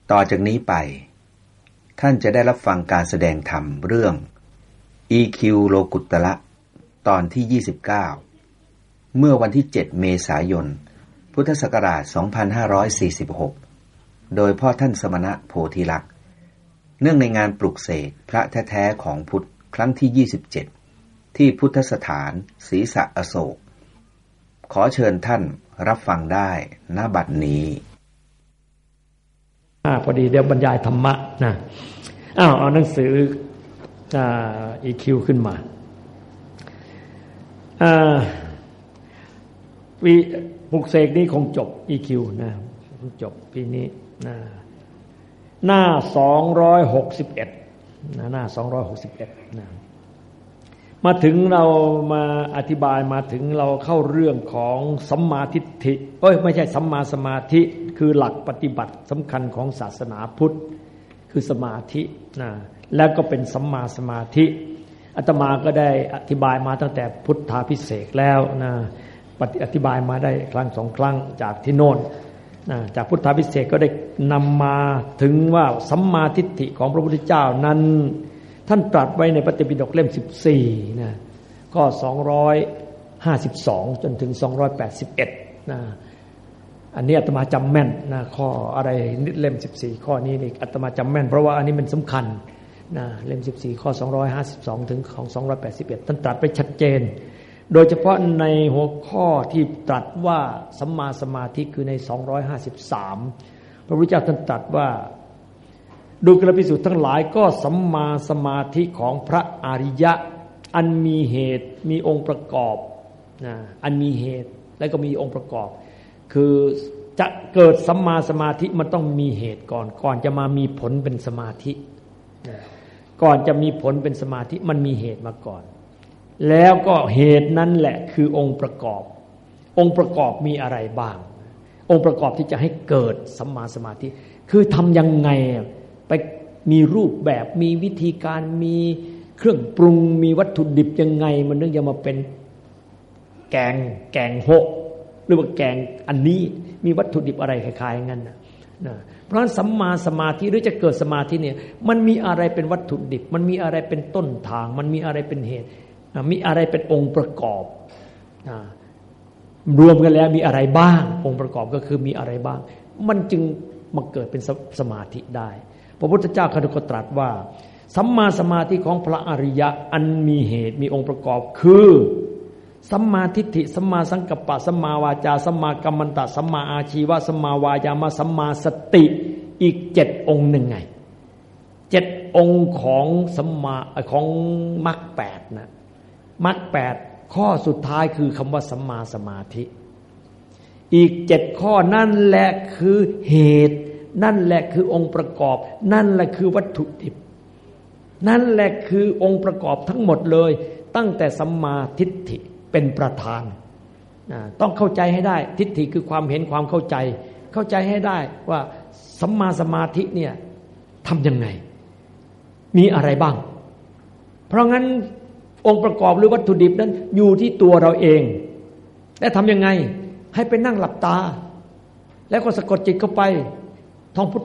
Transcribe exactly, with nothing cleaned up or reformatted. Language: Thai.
ต่อจากนี้ไปท่านจะได้รับฟังการแสดงธรรมเรื่อง อี คิว โลกุตตระตอนที่ยี่สิบเก้าเมื่อวันที่เจ็ดเมษายนพุทธศักราชสองพันห้าร้อยสี่สิบหกโดยพ่อท่านสมณะโพธิลักษณ์เนื่องในงานปลุกเสกพระแท้ๆของพุทธครั้งที่ยี่สิบเจ็ดที่พุทธสถานศรีสะอโศกขอเชิญท่านรับฟังได้ณบัดนี้อ่าพอดีเดี๋ยวบรรยายธรรมะนะอ้าวเอาหนังสืออ่า อี คิว ขึ้นมาอ่าปีปลุกเสกนี้คงจบ อี คิว นะคงจบปีนี้นะหน้าสองร้อยหกสิบเอ็ดนะหน้าสองร้อยหกสิบเอ็ดนะมาถึงเรามาอธิบายมาถึงเราเข้าเรื่องของสัมมาทิฏฐิเอ้ยไม่ใช่สัมมาสมาธิคือหลักปฏิบัติสำคัญของศาสนาพุทธคือสมาธินะแล้วก็เป็นสัมมาสมาธิอาตมาก็ได้อธิบายมาตั้งแต่พุทธาภิเษกแล้วนะอธิบายมาได้ครั้งสองครั้งจากที่โน่นนะจากพุทธาภิเษกก็ได้นำมาถึงว่าสัมมาทิฏฐิของพระพุทธเจ้านั้นท่านตรัสไว้ในพระไตรปิฎกเล่มสิบสี่นะข้อสองร้อยห้าสิบสองจนถึงสองร้อยแปดสิบเอ็ดนะอันนี้อาตมาจำแม่นนะข้ออะไรนิดเล่มสิบสี่ข้อนี้นี่อาตมาจำแม่นเพราะว่าอันนี้มันสำคัญนะเล่มสิบสี่ข้อสองร้อยห้าสิบสองถึงของสองร้อยแปดสิบเอ็ดท่านตรัสไว้ชัดเจนโดยเฉพาะในหัวข้อที่ตรัสว่าสัมมาสมาธิคือในสองร้อยห้าสิบสามพระพุทธเจ้าท่านตรัสว่าดูกระภิกษุทั้งหลายก็สัมมาสมาธิของพระอริยะอันมีเหตุมีองค์ประกอบนะอันมีเหตุและก็มีองค์ประกอบคือจะเกิดสัมมาสมาธิมันต้องมีเหตุก่อนก่อนจะมามีผลเป็นสมาธิก่อนจะมีผลเป็นสมาธิมันมีเหตุมาก่อนแล้วก็เหตุนั้นแหละคือองค์ประกอบองค์ประกอบมีอะไรบ้างองค์ประกอบที่จะให้เกิดสัมมาสมาธิคือทำยังไงไปมีรูปแบบมีวิธีการมีเครื่องปรุงมีวัตถุดิบยังไงมันถึงจะมาเป็นแกงแกงโฮะหรือว่าแกงอันนี้มีวัตถุดิบอะไรคล้ายๆงั้นนะนะเพราะฉะนั้นสัมมาสมาธิหรือจะเกิดสมาธิเนี่ยมันมีอะไรเป็นวัตถุดิบมันมีอะไรเป็นต้นทางมันมีอะไรเป็นเหตุมีอะไรเป็นองค์ประกอบรวมกันแล้วมีอะไรบ้างองค์ประกอบก็คือมีอะไรบ้างมันจึงมาเกิดเป็นสมาธิได้พระพุทธเจ้าก็ตรัสว่าสัมมาสมาธิของพระอริยะอันมีเหตุมีองค์ประกอบคือสัมมาทิฏฐิสัมมาสังกัปปะสัมมาวาจาสัมมากัมมันตะสัมมาอาชีวะสัมมาวายามะสัมมาสติอีกเจ็ดองค์หนึ่งไงเจ็ดองค์ของสัมมาของมรรคแปดนะมรรคแปดข้อสุดท้ายคือคำว่าสัมมาสมาธิอีกเจ็ดข้อนั่นแหละคือเหตุนั่นแหละคือองค์ประกอบนั่นแหละคือวัตถุดิบนั่นแหละคือองค์ประกอบทั้งหมดเลยตั้งแต่สัมมาทิฏฐิเป็นประธานต้องเข้าใจให้ได้ทิฏฐิคือความเห็นความเข้าใจเข้าใจให้ได้ว่าสัมมาสมาธิเนี่ยทำยังไงมีอะไรบ้างเพราะงั้นองค์ประกอบหรือวัตถุดิบนั้นอยู่ที่ตัวเราเองและทำยังไงให้ไปนั่งหลับตาแล้วก็สะกดจิตเข้าไปท่องพุท